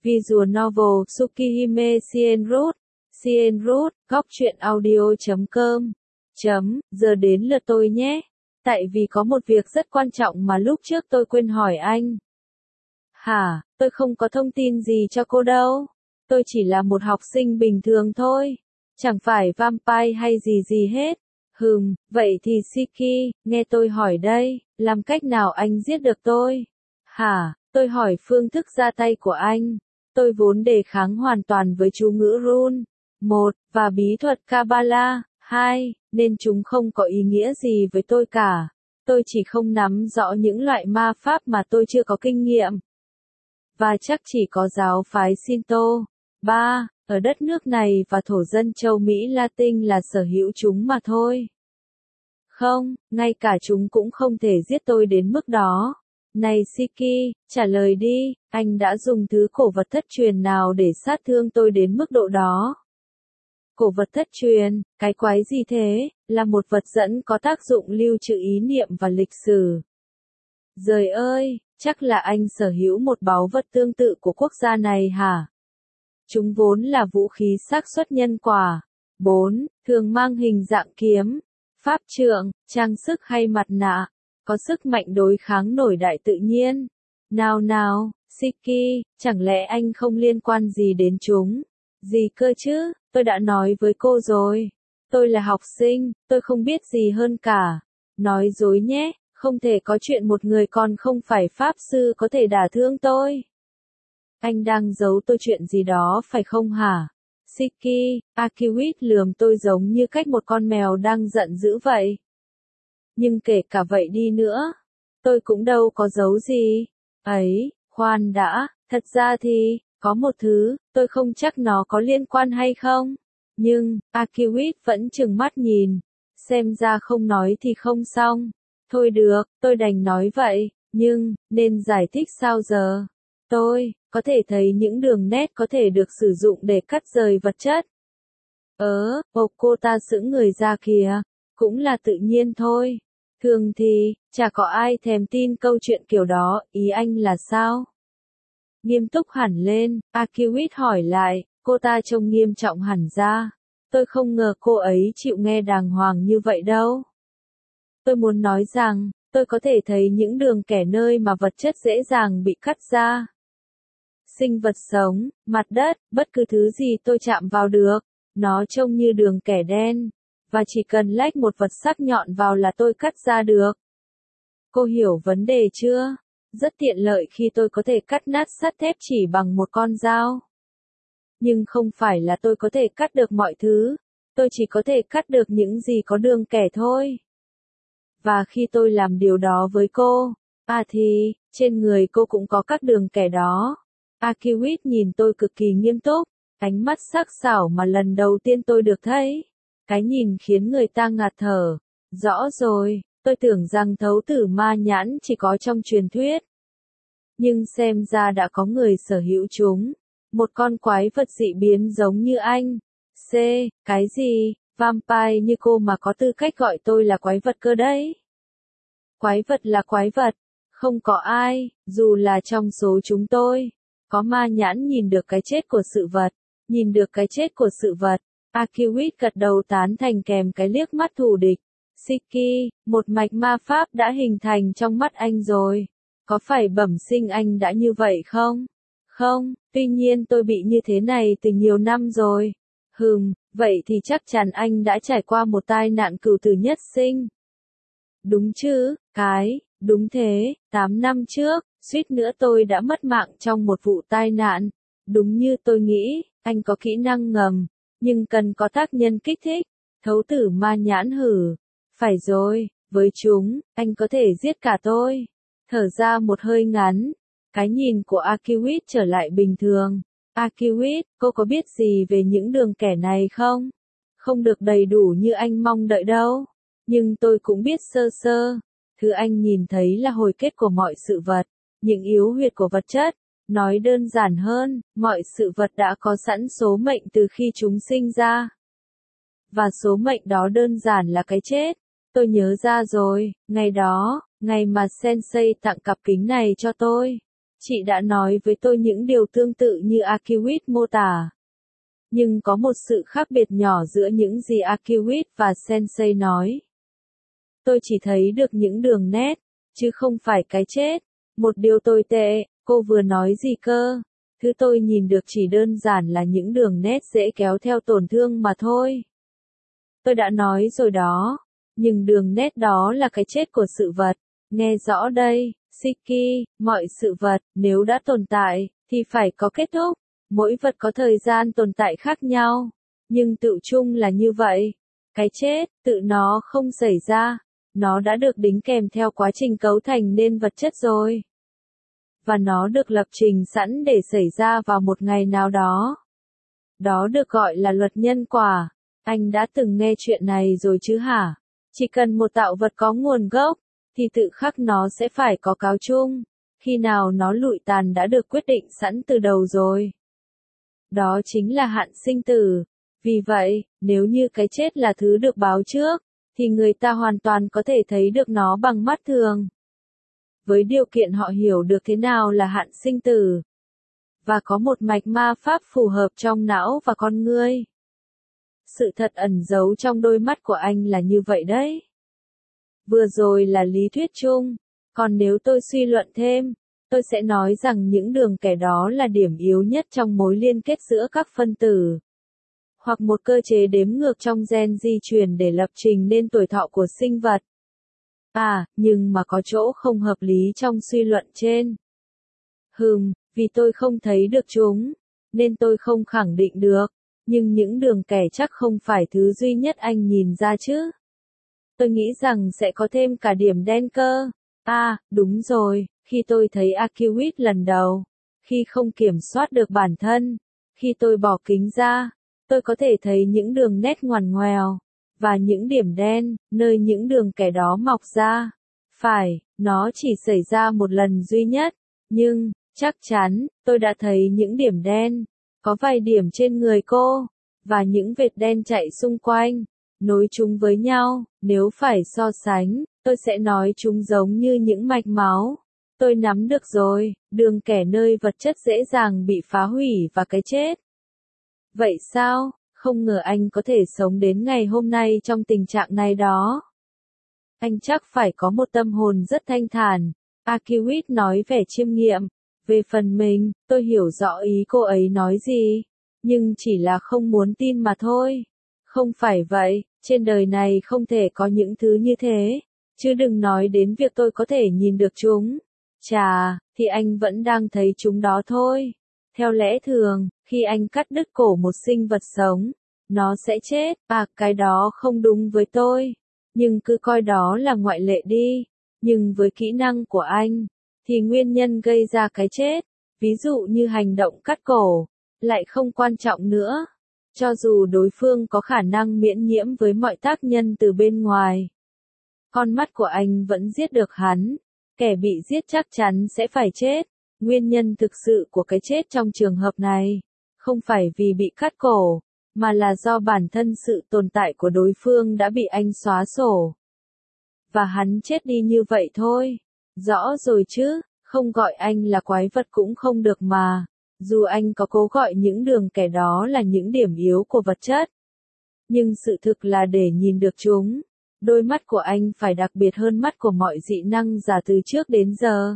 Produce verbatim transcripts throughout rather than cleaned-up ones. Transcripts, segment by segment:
Visual Novel Tsukihime Seienroot, Seienroot, góc truyện audio chấm com. Chấm, giờ đến lượt tôi nhé. Tại vì có một việc rất quan trọng mà lúc trước tôi quên hỏi anh. Hả, tôi không có thông tin gì cho cô đâu. Tôi chỉ là một học sinh bình thường thôi. Chẳng phải vampire hay gì gì hết. Hừm, vậy thì Shiki, nghe tôi hỏi đây, làm cách nào anh giết được tôi? Hả, tôi hỏi phương thức ra tay của anh. Tôi vốn đề kháng hoàn toàn với chú ngữ rune. Một, và bí thuật Kabbalah. Hai, nên chúng không có ý nghĩa gì với tôi cả. Tôi chỉ không nắm rõ những loại ma pháp mà tôi chưa có kinh nghiệm. Và chắc chỉ có giáo phái Shinto. Ba, ở đất nước này và thổ dân châu Mỹ Latin là sở hữu chúng mà thôi. Không, ngay cả chúng cũng không thể giết tôi đến mức đó. Này Shiki, trả lời đi, anh đã dùng thứ cổ vật thất truyền nào để sát thương tôi đến mức độ đó? Cổ vật thất truyền, cái quái gì thế, là một vật dẫn có tác dụng lưu trữ ý niệm và lịch sử. Giời ơi, chắc là anh sở hữu một báu vật tương tự của quốc gia này hả? Chúng vốn là vũ khí xác suất nhân quả. Bốn, thường mang hình dạng kiếm, pháp trượng, trang sức hay mặt nạ, có sức mạnh đối kháng nổi đại tự nhiên. Nào nào, Shiki, chẳng lẽ anh không liên quan gì đến chúng? Gì cơ chứ, tôi đã nói với cô rồi. Tôi là học sinh, tôi không biết gì hơn cả. Nói dối nhé, không thể có chuyện một người còn không phải pháp sư có thể đả thương tôi. Anh đang giấu tôi chuyện gì đó phải không hả? Shiki, Akiwit lườm tôi giống như cách một con mèo đang giận dữ vậy. Nhưng kể cả vậy đi nữa, tôi cũng đâu có giấu gì. Ấy, khoan đã, thật ra thì, có một thứ, tôi không chắc nó có liên quan hay không. Nhưng, Akiwit vẫn trừng mắt nhìn. Xem ra không nói thì không xong. Thôi được, tôi đành nói vậy, nhưng, nên giải thích sao giờ? Tôi, có thể thấy những đường nét có thể được sử dụng để cắt rời vật chất. Ớ, ồ cô ta sững người ra kìa, cũng là tự nhiên thôi. Thường thì, chả có ai thèm tin câu chuyện kiểu đó, ý anh là sao? Nghiêm túc hẳn lên, Akiwit hỏi lại, cô ta trông nghiêm trọng hẳn ra. Tôi không ngờ cô ấy chịu nghe đàng hoàng như vậy đâu. Tôi muốn nói rằng, tôi có thể thấy những đường kẻ nơi mà vật chất dễ dàng bị cắt ra. Sinh vật sống, mặt đất, bất cứ thứ gì tôi chạm vào được, nó trông như đường kẻ đen, và chỉ cần lách một vật sắc nhọn vào là tôi cắt ra được. Cô hiểu vấn đề chưa? Rất tiện lợi khi tôi có thể cắt nát sắt thép chỉ bằng một con dao. Nhưng không phải là tôi có thể cắt được mọi thứ, tôi chỉ có thể cắt được những gì có đường kẻ thôi. Và khi tôi làm điều đó với cô, à thì, trên người cô cũng có các đường kẻ đó. Akiwit nhìn tôi cực kỳ nghiêm túc, ánh mắt sắc sảo mà lần đầu tiên tôi được thấy. Cái nhìn khiến người ta ngạt thở. Rõ rồi, tôi tưởng rằng thấu tử ma nhãn chỉ có trong truyền thuyết. Nhưng xem ra đã có người sở hữu chúng. Một con quái vật dị biến giống như anh. C, cái gì, vampire như cô mà có tư cách gọi tôi là quái vật cơ đấy. Quái vật là quái vật. Không có ai, dù là trong số chúng tôi, có ma nhãn nhìn được cái chết của sự vật. Nhìn được cái chết của sự vật. Akiwit gật đầu tán thành kèm cái liếc mắt thù địch. Shiki, một mạch ma pháp đã hình thành trong mắt anh rồi. Có phải bẩm sinh anh đã như vậy không? Không, tuy nhiên tôi bị như thế này từ nhiều năm rồi. Hừm, vậy thì chắc chắn anh đã trải qua một tai nạn cửu tử nhất sinh. Đúng chứ, cái, đúng thế, tám năm trước, suýt nữa tôi đã mất mạng trong một vụ tai nạn. Đúng như tôi nghĩ, anh có kỹ năng ngầm, nhưng cần có tác nhân kích thích. Thấu tử ma nhãn hử. Phải rồi, với chúng, anh có thể giết cả tôi. Thở ra một hơi ngắn, cái nhìn của Akiwit trở lại bình thường. Akiwit, cô có biết gì về những đường kẻ này không? Không được đầy đủ như anh mong đợi đâu. Nhưng tôi cũng biết sơ sơ. Thứ anh nhìn thấy là hồi kết của mọi sự vật, những yếu huyệt của vật chất. Nói đơn giản hơn, mọi sự vật đã có sẵn số mệnh từ khi chúng sinh ra. Và số mệnh đó đơn giản là cái chết. Tôi nhớ ra rồi, ngày đó, ngày mà Sensei tặng cặp kính này cho tôi. Chị đã nói với tôi những điều tương tự như Akiwit mô tả. Nhưng có một sự khác biệt nhỏ giữa những gì Akiwit và Sensei nói. Tôi chỉ thấy được những đường nét, chứ không phải cái chết. Một điều tồi tệ, cô vừa nói gì cơ? Thứ tôi nhìn được chỉ đơn giản là những đường nét dễ kéo theo tổn thương mà thôi. Tôi đã nói rồi đó, nhưng đường nét đó là cái chết của sự vật. Nghe rõ đây, Shiki, mọi sự vật, nếu đã tồn tại, thì phải có kết thúc. Mỗi vật có thời gian tồn tại khác nhau, nhưng tự chung là như vậy. Cái chết, tự nó không xảy ra, nó đã được đính kèm theo quá trình cấu thành nên vật chất rồi. Và nó được lập trình sẵn để xảy ra vào một ngày nào đó. Đó được gọi là luật nhân quả. Anh đã từng nghe chuyện này rồi chứ hả? Chỉ cần một tạo vật có nguồn gốc, thì tự khắc nó sẽ phải có cáo chung. Khi nào nó lụi tàn đã được quyết định sẵn từ đầu rồi. Đó chính là hạn sinh tử. Vì vậy, nếu như cái chết là thứ được báo trước, thì người ta hoàn toàn có thể thấy được nó bằng mắt thường. Với điều kiện họ hiểu được thế nào là hạn sinh tử. Và có một mạch ma pháp phù hợp trong não và con người. Sự thật ẩn giấu trong đôi mắt của anh là như vậy đấy. Vừa rồi là lý thuyết chung, còn nếu tôi suy luận thêm, tôi sẽ nói rằng những đường kẻ đó là điểm yếu nhất trong mối liên kết giữa các phân tử. Hoặc một cơ chế đếm ngược trong gen di truyền để lập trình nên tuổi thọ của sinh vật. À, nhưng mà có chỗ không hợp lý trong suy luận trên. Hừm, vì tôi không thấy được chúng, nên tôi không khẳng định được, nhưng những đường kẻ chắc không phải thứ duy nhất anh nhìn ra chứ. Tôi nghĩ rằng sẽ có thêm cả điểm đen cơ. À, đúng rồi, khi tôi thấy Akiwit lần đầu, khi không kiểm soát được bản thân, khi tôi bỏ kính ra, tôi có thể thấy những đường nét ngoằn ngoèo, và những điểm đen, nơi những đường kẻ đó mọc ra. Phải, nó chỉ xảy ra một lần duy nhất, nhưng, chắc chắn, tôi đã thấy những điểm đen, có vài điểm trên người cô, và những vệt đen chạy xung quanh, nối chúng với nhau, nếu phải so sánh, tôi sẽ nói chúng giống như những mạch máu. Tôi nắm được rồi, đường kẻ nơi vật chất dễ dàng bị phá hủy và cái chết. Vậy sao? Không ngờ anh có thể sống đến ngày hôm nay trong tình trạng này đó. Anh chắc phải có một tâm hồn rất thanh thản. Akiwit nói vẻ chiêm nghiệm. Về phần mình, tôi hiểu rõ ý cô ấy nói gì. Nhưng chỉ là không muốn tin mà thôi. Không phải vậy, trên đời này không thể có những thứ như thế. Chứ đừng nói đến việc tôi có thể nhìn được chúng. Chà, thì anh vẫn đang thấy chúng đó thôi. Theo lẽ thường, khi anh cắt đứt cổ một sinh vật sống, nó sẽ chết. À, cái đó không đúng với tôi. Nhưng cứ coi đó là ngoại lệ đi. Nhưng với kỹ năng của anh, thì nguyên nhân gây ra cái chết, ví dụ như hành động cắt cổ, lại không quan trọng nữa. Cho dù đối phương có khả năng miễn nhiễm với mọi tác nhân từ bên ngoài. Con mắt của anh vẫn giết được hắn. Kẻ bị giết chắc chắn sẽ phải chết. Nguyên nhân thực sự của cái chết trong trường hợp này, không phải vì bị cắt cổ, mà là do bản thân sự tồn tại của đối phương đã bị anh xóa sổ. Và hắn chết đi như vậy thôi. Rõ rồi chứ, không gọi anh là quái vật cũng không được mà. Dù anh có cố gọi những đường kẻ đó là những điểm yếu của vật chất. Nhưng sự thực là để nhìn được chúng, đôi mắt của anh phải đặc biệt hơn mắt của mọi dị năng giả từ trước đến giờ.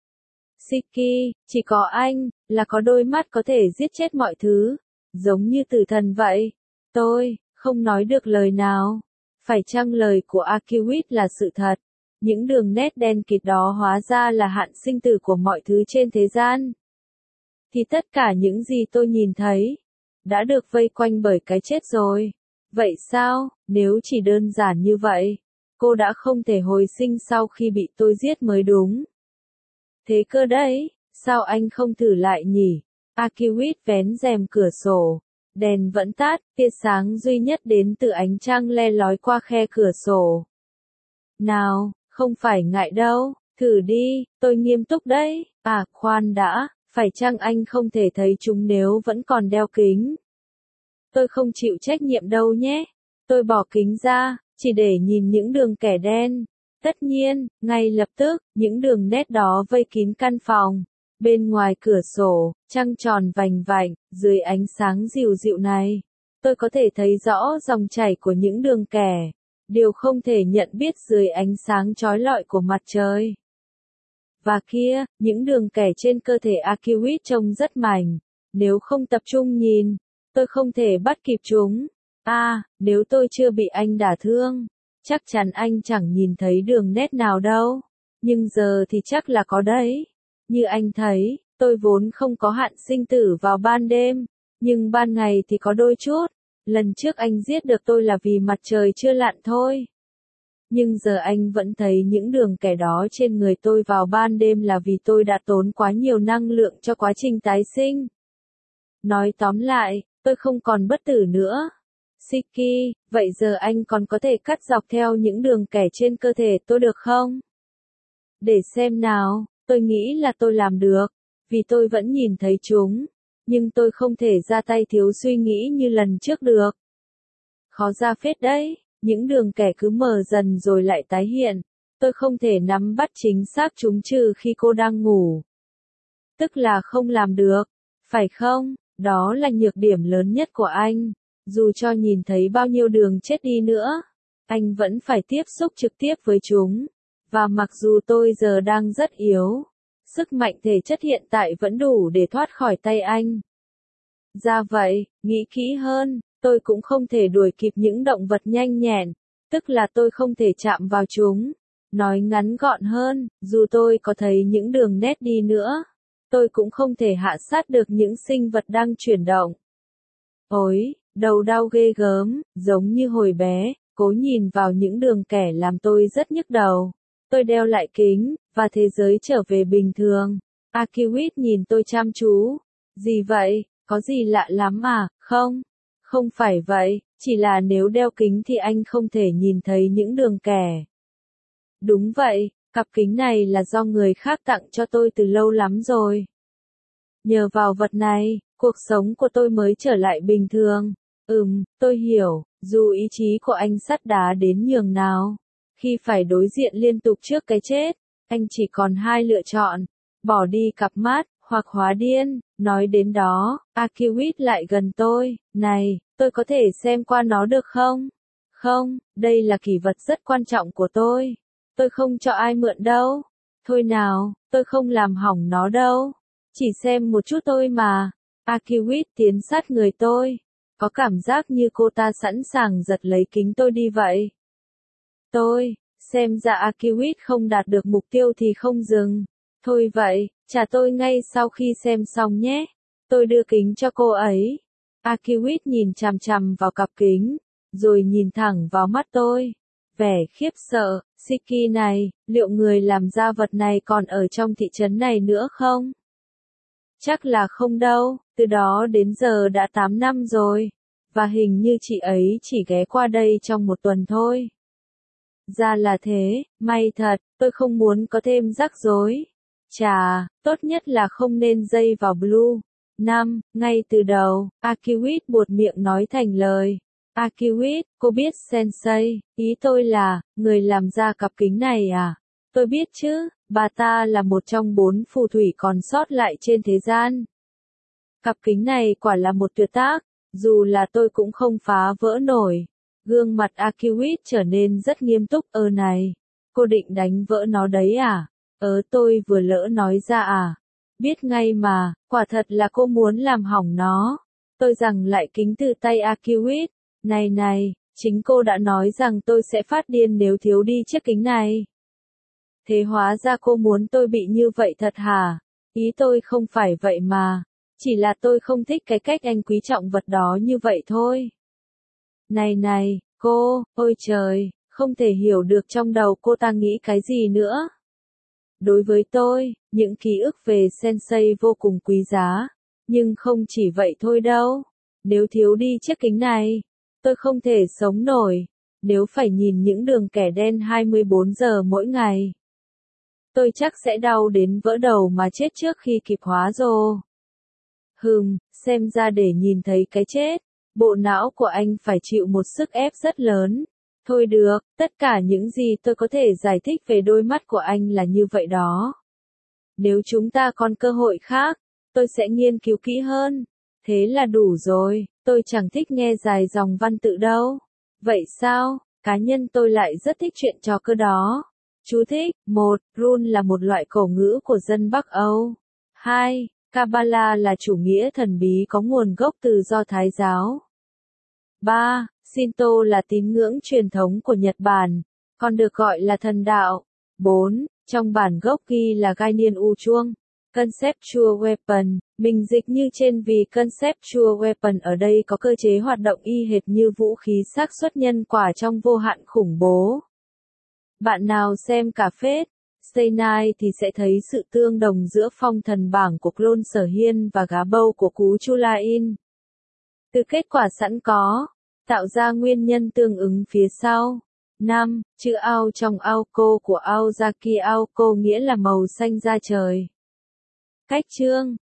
Shiki, chỉ có anh, là có đôi mắt có thể giết chết mọi thứ, giống như tử thần vậy. Tôi, không nói được lời nào. Phải chăng lời của Akiwit là sự thật? Những đường nét đen kịt đó hóa ra là hạn sinh tử của mọi thứ trên thế gian. Thì tất cả những gì tôi nhìn thấy, đã được vây quanh bởi cái chết rồi. Vậy sao, nếu chỉ đơn giản như vậy, cô đã không thể hồi sinh sau khi bị tôi giết mới đúng. Thế cơ đấy, sao anh không thử lại nhỉ? Akiwit vén rèm cửa sổ. Đèn vẫn tắt, tia sáng duy nhất đến từ ánh trăng le lói qua khe cửa sổ. Nào, không phải ngại đâu, thử đi, tôi nghiêm túc đấy. À, khoan đã, phải chăng anh không thể thấy chúng nếu vẫn còn đeo kính? Tôi không chịu trách nhiệm đâu nhé. Tôi bỏ kính ra, chỉ để nhìn những đường kẻ đen. Tất nhiên, ngay lập tức, những đường nét đó vây kín căn phòng. Bên ngoài cửa sổ, trăng tròn vành vạnh, dưới ánh sáng dịu dịu này, tôi có thể thấy rõ dòng chảy của những đường kẻ, điều không thể nhận biết dưới ánh sáng chói lọi của mặt trời. Và kia, những đường kẻ trên cơ thể Akiwit trông rất mảnh, nếu không tập trung nhìn, tôi không thể bắt kịp chúng. À, nếu tôi chưa bị anh đả thương, chắc chắn anh chẳng nhìn thấy đường nét nào đâu. Nhưng giờ thì chắc là có đấy. Như anh thấy, tôi vốn không có hạn sinh tử vào ban đêm, nhưng ban ngày thì có đôi chút. Lần trước anh giết được tôi là vì mặt trời chưa lặn thôi. Nhưng giờ anh vẫn thấy những đường kẻ đó trên người tôi vào ban đêm là vì tôi đã tốn quá nhiều năng lượng cho quá trình tái sinh. Nói tóm lại, tôi không còn bất tử nữa. Siki, vậy giờ anh còn có thể cắt dọc theo những đường kẻ trên cơ thể tôi được không? Để xem nào, tôi nghĩ là tôi làm được, vì tôi vẫn nhìn thấy chúng, nhưng tôi không thể ra tay thiếu suy nghĩ như lần trước được. Khó ra phết đấy, những đường kẻ cứ mờ dần rồi lại tái hiện, tôi không thể nắm bắt chính xác chúng trừ khi cô đang ngủ. Tức là không làm được, phải không? Đó là nhược điểm lớn nhất của anh. Dù cho nhìn thấy bao nhiêu đường chết đi nữa, anh vẫn phải tiếp xúc trực tiếp với chúng. Và mặc dù tôi giờ đang rất yếu, sức mạnh thể chất hiện tại vẫn đủ để thoát khỏi tay anh. Ra vậy, nghĩ kỹ hơn, tôi cũng không thể đuổi kịp những động vật nhanh nhẹn, tức là tôi không thể chạm vào chúng. Nói ngắn gọn hơn, dù tôi có thấy những đường nét đi nữa, tôi cũng không thể hạ sát được những sinh vật đang chuyển động. Ôi, đầu đau ghê gớm, giống như hồi bé, cố nhìn vào những đường kẻ làm tôi rất nhức đầu. Tôi đeo lại kính, và thế giới trở về bình thường. Akiwit nhìn tôi chăm chú. Gì vậy, có gì lạ lắm à, không? Không phải vậy, chỉ là nếu đeo kính thì anh không thể nhìn thấy những đường kẻ. Đúng vậy, cặp kính này là do người khác tặng cho tôi từ lâu lắm rồi. Nhờ vào vật này, cuộc sống của tôi mới trở lại bình thường. Ừm, tôi hiểu, dù ý chí của anh sắt đá đến nhường nào. Khi phải đối diện liên tục trước cái chết, anh chỉ còn hai lựa chọn, bỏ đi cặp mắt, hoặc hóa điên. Nói đến đó, Akiwit lại gần tôi, này, tôi có thể xem qua nó được không? Không, đây là kỷ vật rất quan trọng của tôi. Tôi không cho ai mượn đâu. Thôi nào, tôi không làm hỏng nó đâu. Chỉ xem một chút thôi mà. Akiwit tiến sát người tôi. Có cảm giác như cô ta sẵn sàng giật lấy kính tôi đi vậy. Tôi, xem ra Akiwit không đạt được mục tiêu thì không dừng. Thôi vậy, trả tôi ngay sau khi xem xong nhé. Tôi đưa kính cho cô ấy. Akiwit nhìn chằm chằm vào cặp kính, rồi nhìn thẳng vào mắt tôi. Vẻ khiếp sợ, Siki này, liệu người làm ra vật này còn ở trong thị trấn này nữa không? Chắc là không đâu, từ đó đến giờ đã tám năm rồi. Và hình như chị ấy chỉ ghé qua đây trong một tuần thôi. Ra là thế, may thật, tôi không muốn có thêm rắc rối. Chà, tốt nhất là không nên dây vào Blue. Năm, ngay từ đầu, Akiwit buột miệng nói thành lời. Akiwit, cô biết Sensei, ý tôi là, người làm ra cặp kính này à? Tôi biết chứ, bà ta là một trong bốn phù thủy còn sót lại trên thế gian. Cặp kính này quả là một tuyệt tác, dù là tôi cũng không phá vỡ nổi. Gương mặt Akiwit trở nên rất nghiêm túc. Ơ này, cô định đánh vỡ nó đấy à? Ớ tôi vừa lỡ nói ra à? Biết ngay mà, quả thật là cô muốn làm hỏng nó. Tôi giằng lại kính từ tay Akiwit. Này này, chính cô đã nói rằng tôi sẽ phát điên nếu thiếu đi chiếc kính này. Thế hóa ra cô muốn tôi bị như vậy thật hả? Ý tôi không phải vậy mà. Chỉ là tôi không thích cái cách anh quý trọng vật đó như vậy thôi. Này này, cô, ôi trời, không thể hiểu được trong đầu cô ta nghĩ cái gì nữa. Đối với tôi, những ký ức về Sensei vô cùng quý giá. Nhưng không chỉ vậy thôi đâu. Nếu thiếu đi chiếc kính này, tôi không thể sống nổi. Nếu phải nhìn những đường kẻ đen hai mươi bốn giờ mỗi ngày, tôi chắc sẽ đau đến vỡ đầu mà chết trước khi kịp hóa rồ. Hừm, xem ra để nhìn thấy cái chết, bộ não của anh phải chịu một sức ép rất lớn. Thôi được, tất cả những gì tôi có thể giải thích về đôi mắt của anh là như vậy đó. Nếu chúng ta còn cơ hội khác, tôi sẽ nghiên cứu kỹ hơn. Thế là đủ rồi, tôi chẳng thích nghe dài dòng văn tự đâu. Vậy sao? Cá nhân tôi lại rất thích chuyện trò cơ đó. Chú thích: một. Rune là một loại cổ ngữ của dân Bắc Âu. hai. Kabbalah là chủ nghĩa thần bí có nguồn gốc từ Do Thái giáo. ba. Shinto là tín ngưỡng truyền thống của Nhật Bản, còn được gọi là thần đạo. bốn. Trong bản gốc ghi là gai niên u chuông. Conceptual weapon, mình dịch như trên vì conceptual weapon ở đây có cơ chế hoạt động y hệt như vũ khí xác suất nhân quả trong vô hạn khủng bố. Bạn nào xem cả phết Stay Night thì sẽ thấy sự tương đồng giữa phong thần bảng của clone Sở Hiên và gá bâu của cú Chulain. Từ kết quả sẵn có, tạo ra nguyên nhân tương ứng phía sau. năm. Chữ Ao trong Aoko của Aozaki Aoko nghĩa là màu xanh da trời. Cách chương